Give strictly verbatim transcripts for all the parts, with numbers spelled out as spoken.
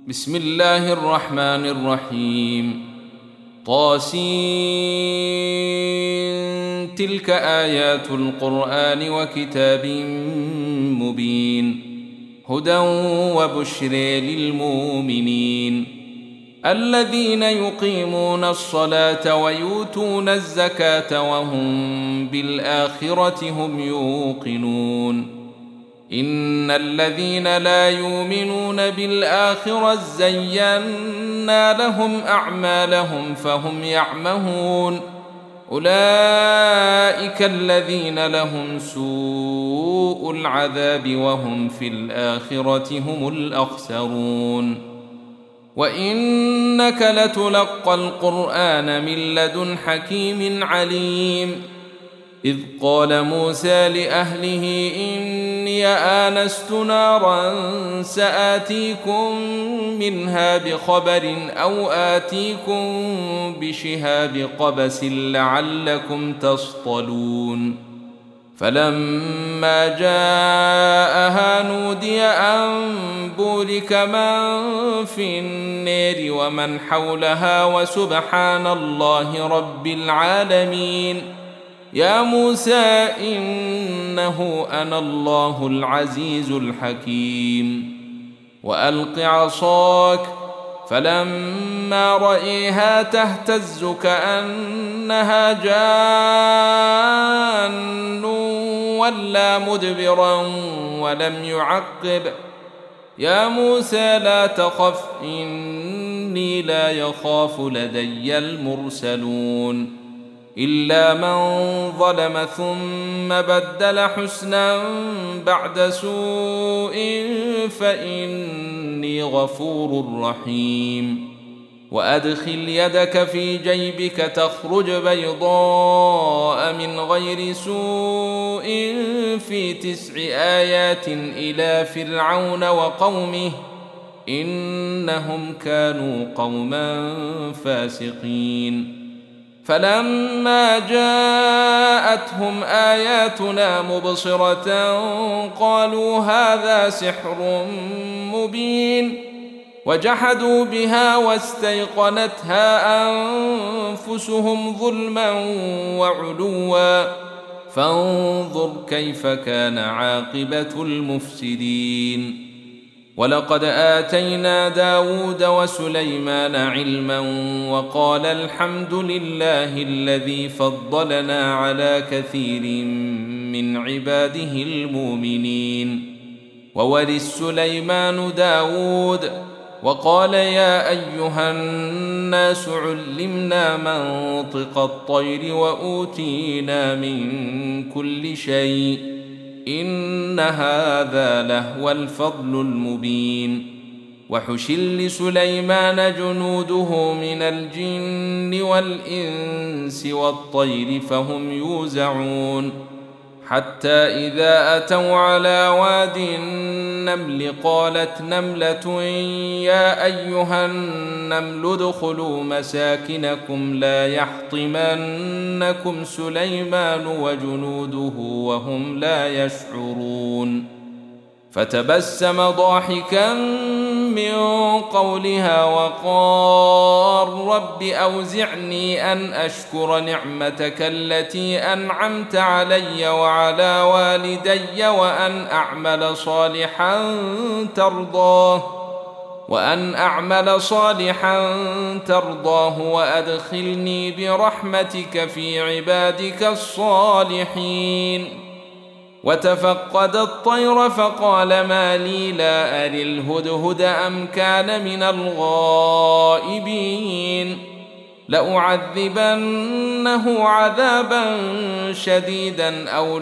بسم الله الرحمن الرحيم. طاسين تلك آيات القرآن وكتاب مبين هدى وبشر للمؤمنين الذين يقيمون الصلاة ويؤتون الزكاة وهم بالآخرة هم يوقنون إن الذين لا يؤمنون بالآخرة زينا لهم أعمالهم فهم يعمهون أولئك الذين لهم سوء العذاب وهم في الآخرة هم الأخسرون وإنك لتلقى القرآن من لدن حكيم عليم إذ قال موسى لأهله إني آنست نارا سآتيكم منها بخبر أو آتيكم بشهاب قبس لعلكم تصطلون فلما جاءها نودي أن بورك من في النار ومن حولها وسبحان الله رب العالمين يا موسى إنه أنا الله العزيز الحكيم وألق عصاك فلما رأيها تهتز كأنها جان ولا مدبرا ولم يعقب يا موسى لا تخف إني لا يخاف لدي المرسلون إلا من ظلم ثم بدل حسنا بعد سوء فإني غفور رحيم وأدخل يدك في جيبك تخرج بيضاء من غير سوء في تسع آيات إلى فرعون وقومه إنهم كانوا قوما فاسقين فلما جاءتهم آياتنا مبصرة قالوا هذا سحر مبين وجحدوا بها واستيقنتها أنفسهم ظلما وعلوا فانظر كيف كان عاقبة المفسدين ولقد آتينا داود وسليمان علما وقال الحمد لله الذي فضلنا على كثير من عباده المؤمنين وورث سليمان داود وقال يا أيها الناس علمنا منطق الطير وأوتينا من كل شيء إن هذا لهو الفضل المبين وحشر لسليمان جنوده من الجن والإنس والطير فهم يوزعون حتى إذا أتوا على واد النمل قالت نملة يا أيها النمل ادخلوا مساكنكم لا يحطمنكم سليمان وجنوده وهم لا يشعرون فتبسم ضاحكا من قولها وقال رب أوزعني أن أشكر نعمتك التي أنعمت علي وعلى والدي وأن أعمل صالحا ترضاه وأن أعمل صالحا ترضاه وأدخلني برحمتك في عبادك الصالحين وتفقد الطير فقال ما لي لا أري الهدهد أم كان من الغائبين لأعذبنه عذابا شديدا أو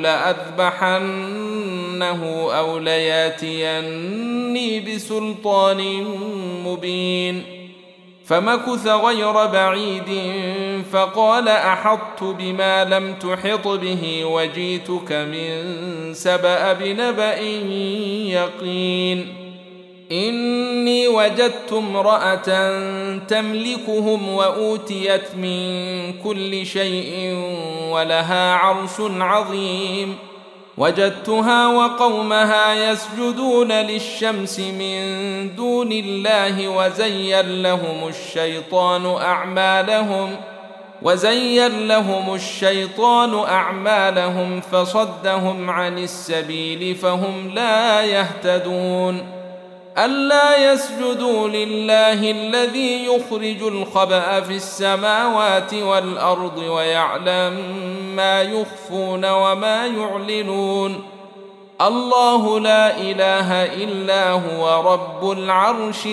لأذبحنه أو لياتيني بسلطان مبين فمكث غير بعيد فقال أحطت بما لم تحط به وجيتك من سبأ بنبأ يقين إني وجدت امرأة تملكهم وأوتيت من كل شيء ولها عرش عظيم وجدتها وقومها يسجدون للشمس من دون الله وزين لهم الشيطان أعمالهم وزين لهم الشيطان أعمالهم فصدهم عن السبيل فهم لا يهتدون ألا يسجدوا لله الذي يخرج الخبأ في السماوات والأرض ويعلم ما يخفون وما يعلنون الله لا إله إلا هو رب العرش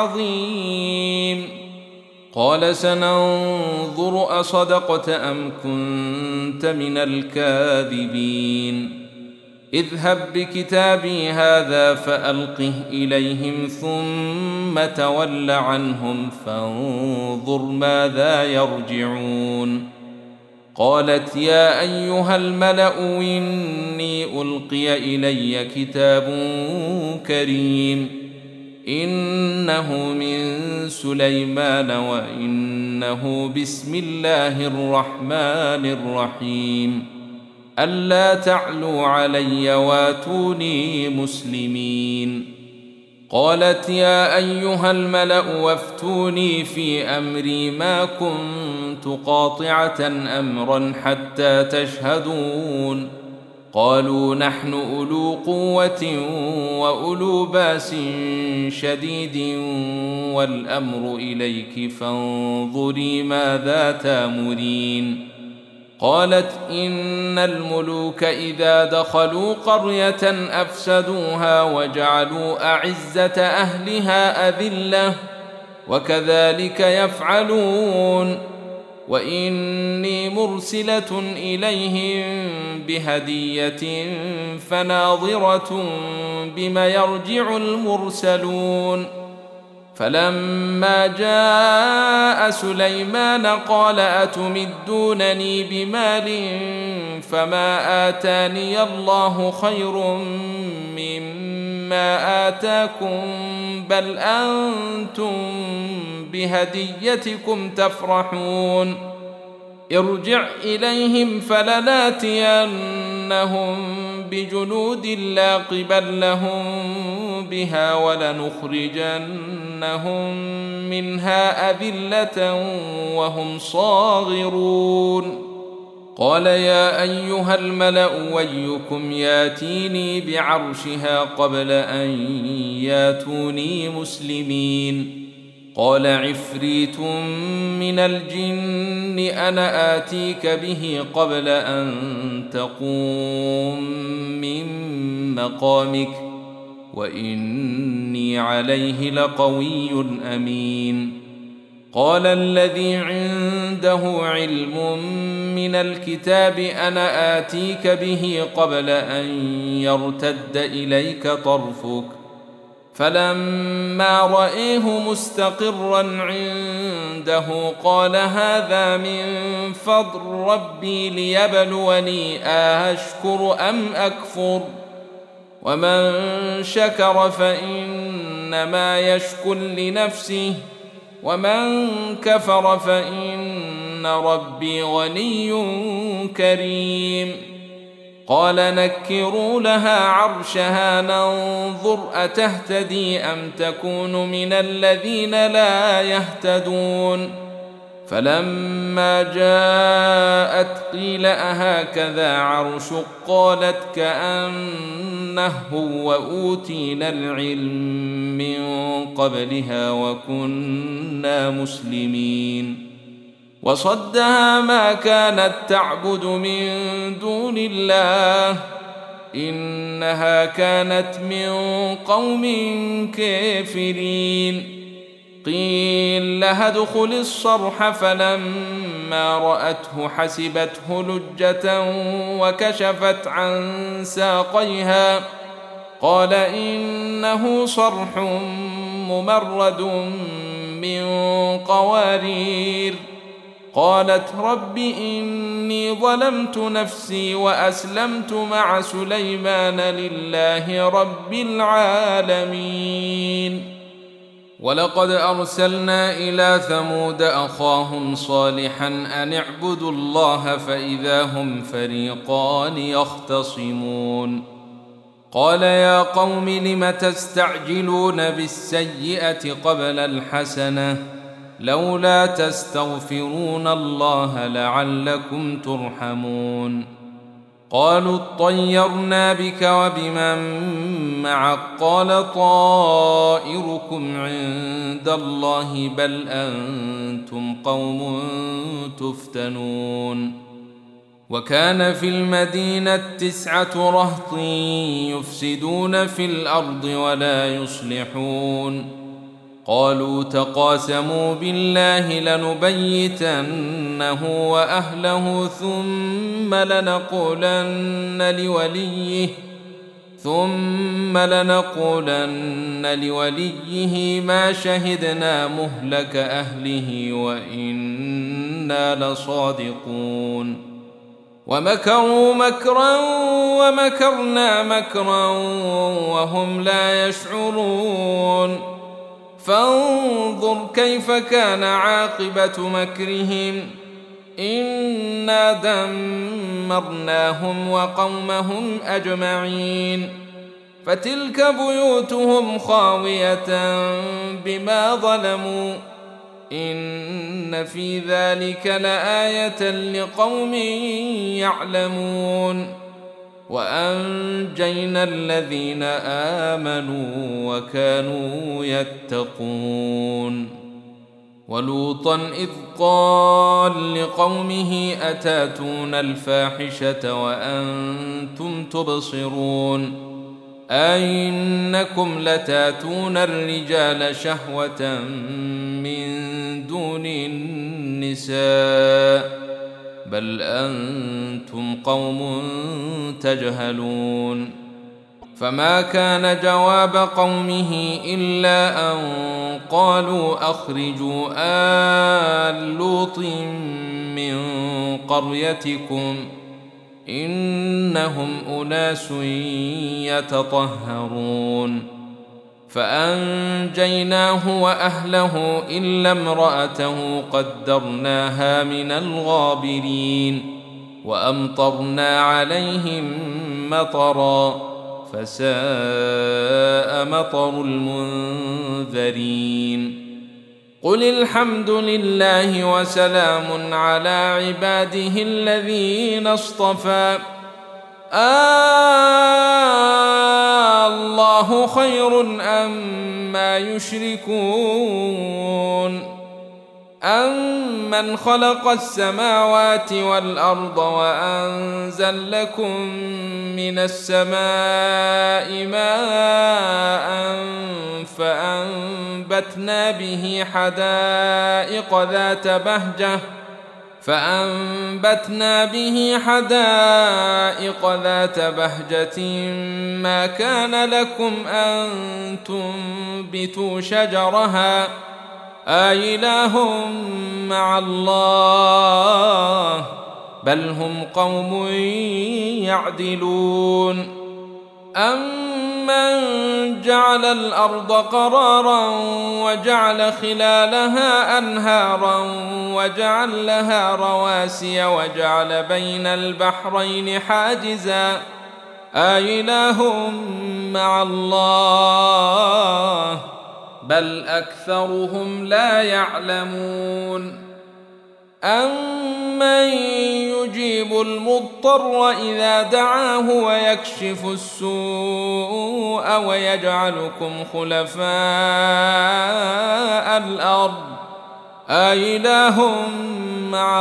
العظيم قال سننظر أصدقت أم كنت من الكاذبين اذهب بكتابي هذا فألقه إليهم ثم تول عنهم فانظر ماذا يرجعون قالت يا أيها الملأ إني ألقي إلي كتاب كريم إنه من سليمان وإنه بسم الله الرحمن الرحيم ألا تعلوا علي واتوني مسلمين قالت يا أيها الملأ وافتوني في أمري ما كنت قاطعة أمرا حتى تشهدون قالوا نحن أولو قوة وأولو باس شديد والأمر إليك فانظري ماذا تأمرين قالت إن الملوك إذا دخلوا قرية أفسدوها وجعلوا أعزة أهلها أذلة وكذلك يفعلون وإني مرسلة إليهم بهدية فناظرة بما يرجع المرسلون فلما جاء سليمان قال أتمدونني بمال فما آتاني الله خير مما آتاكم بل أنتم بهديتكم تفرحون ارجع إليهم فلناتينهم بجنود لا قبل لهم بها ولنخرجنهم منها أذلة وهم صاغرون قال يا أيها الملأ ويكم ياتيني بعرشها قبل أن ياتوني مسلمين قال عفريت من الجن أنا آتيك به قبل أن تقوم من مقامك وإني عليه لقوي أمين قال الذي عنده علم من الكتاب أنا آتيك به قبل أن يرتد إليك طرفك فلما رأيه مستقرا عنده قال هذا من فضل ربي ليبلوني أشكر أم أكفر ومن شكر فإنما يشكر لنفسه ومن كفر فإن ربي غني كريم قال نكروا لها عرشها ننظر أتهتدي أم تكون من الذين لا يهتدون فلما جاءت قيل أهكذا عرشك قالت كأنه وأوتينا العلم من قبلها وكنا مسلمين وصدها ما كانت تعبد من دون الله إنها كانت من قوم كافرين قيل لها ادخل الصرح فلما رأته حسبته لجة وكشفت عن ساقيها قال إنه صرح ممرد من قوارير قالت رب إني ظلمت نفسي وأسلمت مع سليمان لله رب العالمين ولقد أرسلنا إلى ثمود أخاهم صالحا أن اعبدوا الله فإذا هم فريقان يختصمون قال يا قوم لم تستعجلون بالسيئة قبل الحسنة لولا تستغفرون الله لعلكم ترحمون قالوا اطيرنا بك وبمن معك قال طائركم عند الله بل أنتم قوم تفتنون وكان في المدينة تسعة رهط يفسدون في الأرض ولا يصلحون قالوا تقاسموا بالله لنبيتنه وأهله ثم لنقولن لوليه ثم لنقولن لوليه ما شهدنا مهلك أهله وإنا لصادقون ومكروا مكرا ومكرنا مكرا وهم لا يشعرون فانظر كيف كان عاقبة مكرهم إنا دمرناهم وقومهم أجمعين فتلك بيوتهم خاوية بما ظلموا إن في ذلك لآية لقوم يعلمون وأنجينا الذين آمنوا وكانوا يتقون ولوطا إذ قال لقومه أتاتون الفاحشة وأنتم تبصرون أئنكم لتاتون الرجال شهوة من دون النساء بل أنتم قوم تجهلون فما كان جواب قومه إلا أن قالوا أخرجوا آل لوط من قريتكم إنهم أناس يتطهرون فأنجيناه وأهله إلا امرأته قدرناها من الغابرين وأمطرنا عليهم مطرا فساء مطر المنذرين قل الحمد لله وسلام على عباده الذين اصطفى آه الله خير أما يشركون أمن خلق السماوات والأرض وأنزل لكم من السماء ماء فأنبتنا به حدائق ذات بهجة فأنبتنا به حدائق ذات بهجة ما كان لكم أن تنبتوا شجرها أإله مع الله بل هم قوم يعدلون أمن جعل الأرض قرارا وجعل خلالها أنهارا وجعل لها رواسي وجعل بين البحرين حاجزا أإله مع الله بل أكثرهم لا يعلمون أمن يجيب المضطر إذا دعاه ويكشف السوء ويجعلكم خلفاء الأرض أإله مع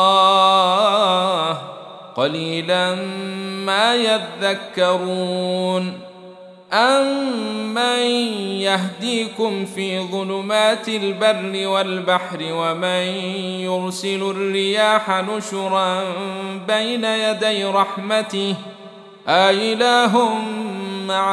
الله قليلا ما يذكرون أمن يهديكم في ظلمات البر والبحر ومن يرسل الرياح نشرا بين يدي رحمته أإله مع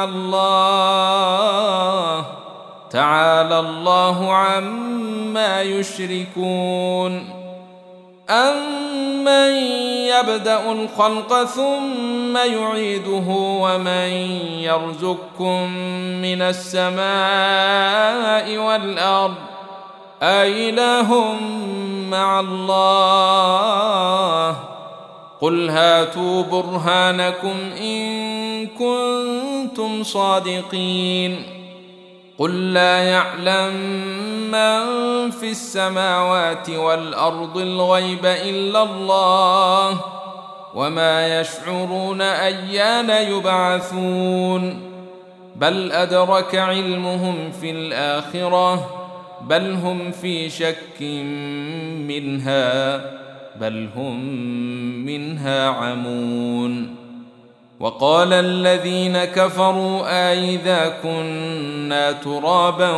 الله تعالى الله عما يشركون أَمَّن يَبْدَأُ الْخَلْقَ ثُمَّ يُعِيدُهُ وَمَن يَرْزُقكُّم مِّنَ السَّمَاءِ وَالْأَرْضِ أَإِلَٰهٌ مَّعَ اللَّهِ قُلْ هَاتُوا بُرْهَانَكُمْ إِن كُنتُمْ صَادِقِينَ قُل لَّا يَعْلَمُ مَن فِي السَّمَاوَاتِ وَالْأَرْضِ الْغَيْبَ إِلَّا اللَّهُ وَمَا يَشْعُرُونَ أَيَّانَ يُبْعَثُونَ بَلْ أَدْرَكَ عِلْمُهُمْ فِي الْآخِرَةِ بَلْ هُمْ فِي شَكٍّ مِّنْهَا بَلْ هُمْ مِنْهَا عَمُونَ وقال الذين كفروا أئذا كنا ترابا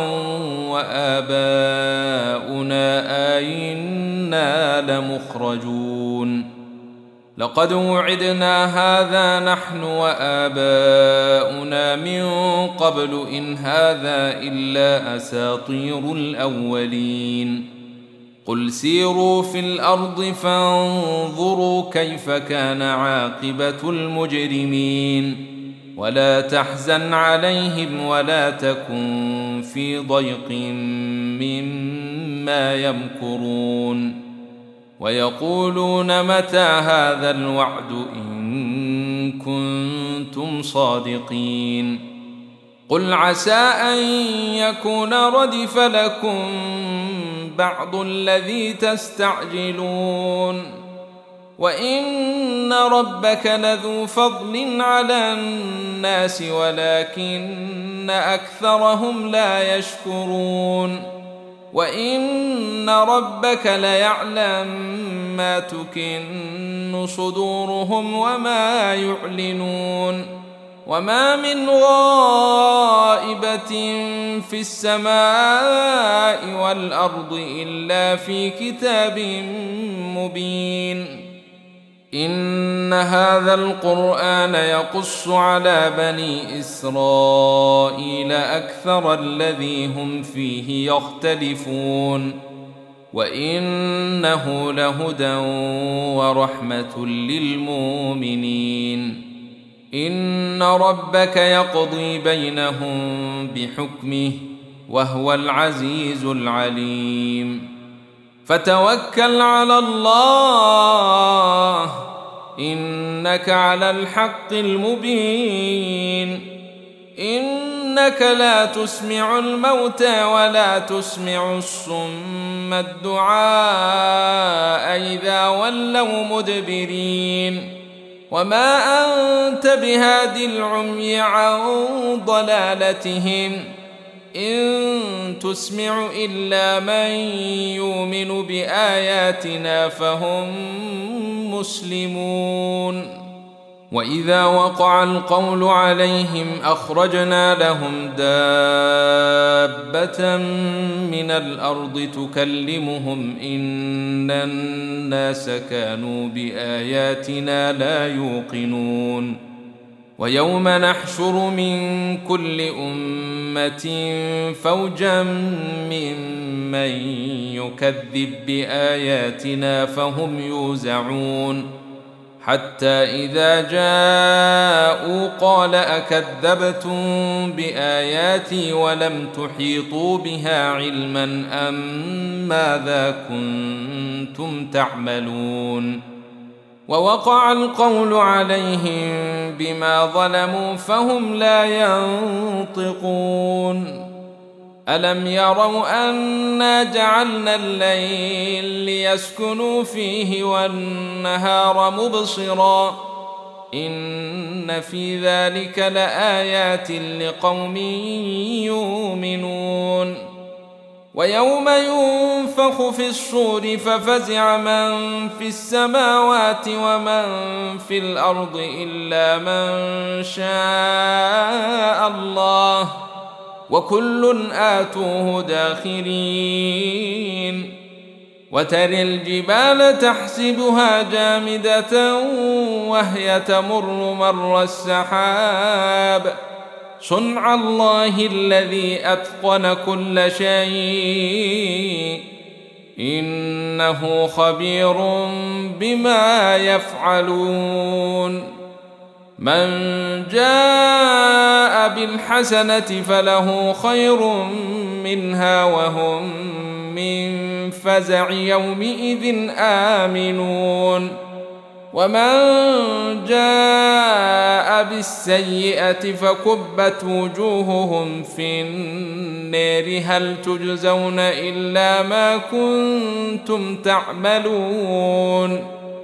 وآباؤنا أئنا لمخرجون لقد وعدنا هذا نحن وآباؤنا من قبل إن هذا إلا أساطير الأولين قل سيروا في الأرض فانظروا كيف كان عاقبة المجرمين ولا تحزن عليهم ولا تكن في ضيق مما يمكرون ويقولون متى هذا الوعد إن كنتم صادقين قل عسى أن يكون ردف لكم بعض الذي تستعجلون وإن ربك لذو فضل على الناس ولكن أكثرهم لا يشكرون وإن ربك ليعلم ما تكن صدورهم وما يعلنون وما من غائبة في السماء والأرض إلا في كتاب مبين إن هذا القرآن يقص على بني إسرائيل أكثر الذي هم فيه يختلفون وإنه لهدى ورحمة للمؤمنين إن ربك يقضي بينهم بحكمه وهو العزيز العليم فتوكل على الله إنك على الحق المبين إنك لا تسمع الموتى ولا تسمع الصم الدعاء إذا ولوا مدبرين وما أنت بهاد العمي عن ضلالتهم إن تسمع إلا من يؤمن بآياتنا فهم مسلمون وإذا وقع القول عليهم أخرجنا لهم دابة من الأرض تكلمهم إن الناس كانوا بآياتنا لا يوقنون ويوم نحشر من كل أمة فوجا ممن يكذب بآياتنا فهم يوزعون حتى إذا جاءوا قال أكذبتم بآياتي ولم تحيطوا بها علما أم ماذا كنتم تعملون ووقع القول عليهم بما ظلموا فهم لا ينطقون ألم يروا أنا جعلنا الليل ليسكنوا فيه والنهار مبصرا إن في ذلك لآيات لقوم يؤمنون ويوم ينفخ في الصور ففزع من في السماوات ومن في الأرض إلا من شاء الله وكل آتوه داخرين وترى الجبال تحسبها جامدة وهي تمر مر السحاب صنع الله الذي أتقن كل شيء إنه خبير بما يفعلون من جاء بالحسنة فله خير منها وهم من فزع يومئذ آمنون ومن جاء بالسيئة فكبت وجوههم في النار هل تجزون إلا ما كنتم تعملون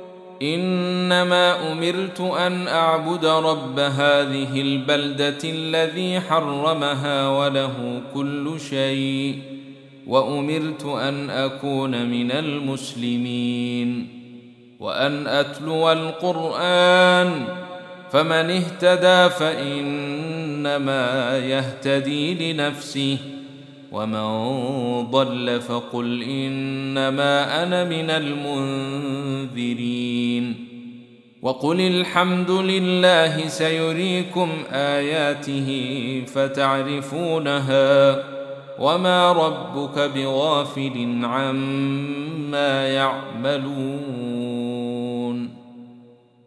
إنما أمرت أن أعبد رب هذه البلدة الذي حرمها وله كل شيء وأمرت أن أكون من المسلمين وأن أتلو القرآن فمن اهتدى فإنما يهتدي لنفسه ومن ضل فقل إنما أنا من المنذرين وقل الحمد لله سيريكم آياته فتعرفونها وما ربك بغافل عما يعملون